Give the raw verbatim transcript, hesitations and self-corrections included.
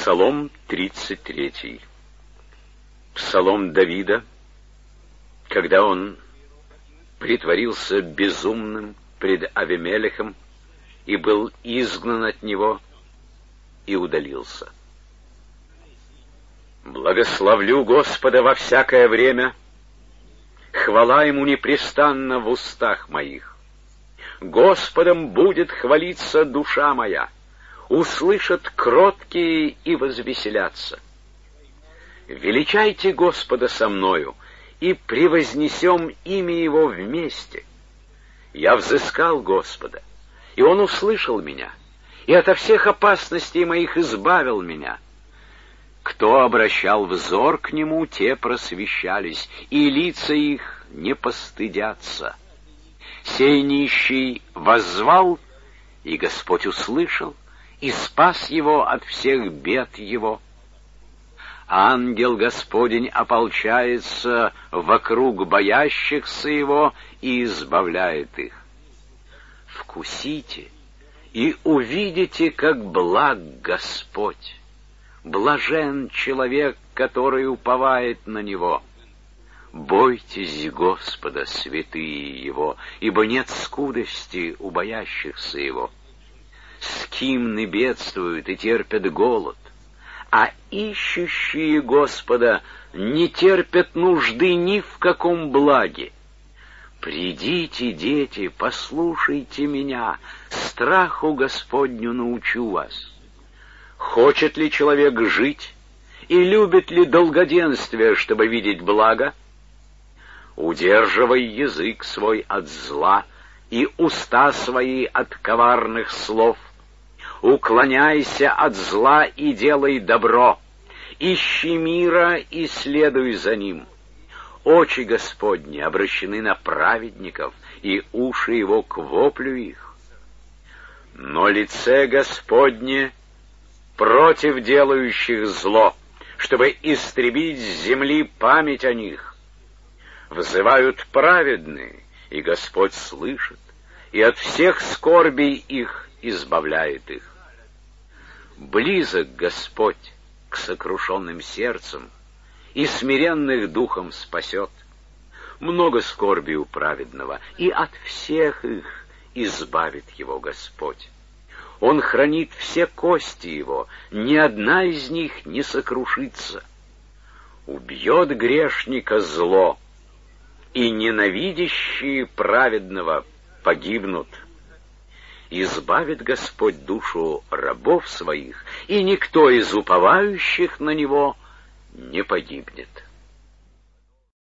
Псалом тридцать третий. Псалом Давида, когда он притворился безумным пред Авимелехом и был изгнан от него и удалился. Благословлю Господа во всякое время, хвала Ему непрестанно в устах моих. Господом будет хвалиться душа моя, услышат кроткие и возвеселятся. Величайте Господа со мною, и превознесем имя Его вместе. Я взыскал Господа, и Он услышал меня, и ото всех опасностей моих избавил меня. Кто обращал взор к Нему, те просвещались, и лица их не постыдятся. Сей нищий воззвал, и Господь услышал, и спас его от всех бед его. Ангел Господень ополчается вокруг боящихся Его и избавляет их. Вкусите и увидите, как благ Господь. Блажен человек, который уповает на Него. Бойтесь Господа, святые Его, ибо нет скудости у боящихся Его. Скимны бедствуют и терпят голод, а ищущие Господа не терпят нужды ни в каком благе. Придите, дети, послушайте меня, страху Господню научу вас. Хочет ли человек жить, и любит ли долгоденствие, чтобы видеть благо? Удерживай язык свой от зла и уста свои от коварных слов. Уклоняйся от зла и делай добро. Ищи мира и следуй за ним. Очи Господни обращены на праведников, и уши Его к воплю их. Но лице Господне против делающих зло, чтобы истребить с земли память о них. Взывают праведные, и Господь слышит, и от всех скорбей их избавляет их. Близок Господь к сокрушенным сердцам, и смиренных духом спасет. Много скорби у праведного, и от всех их избавит его Господь. Он хранит все кости его, ни одна из них не сокрушится. Убьет грешника зло, и ненавидящие праведного погибнут. Избавит Господь душу рабов своих, и никто из уповающих на Него не погибнет.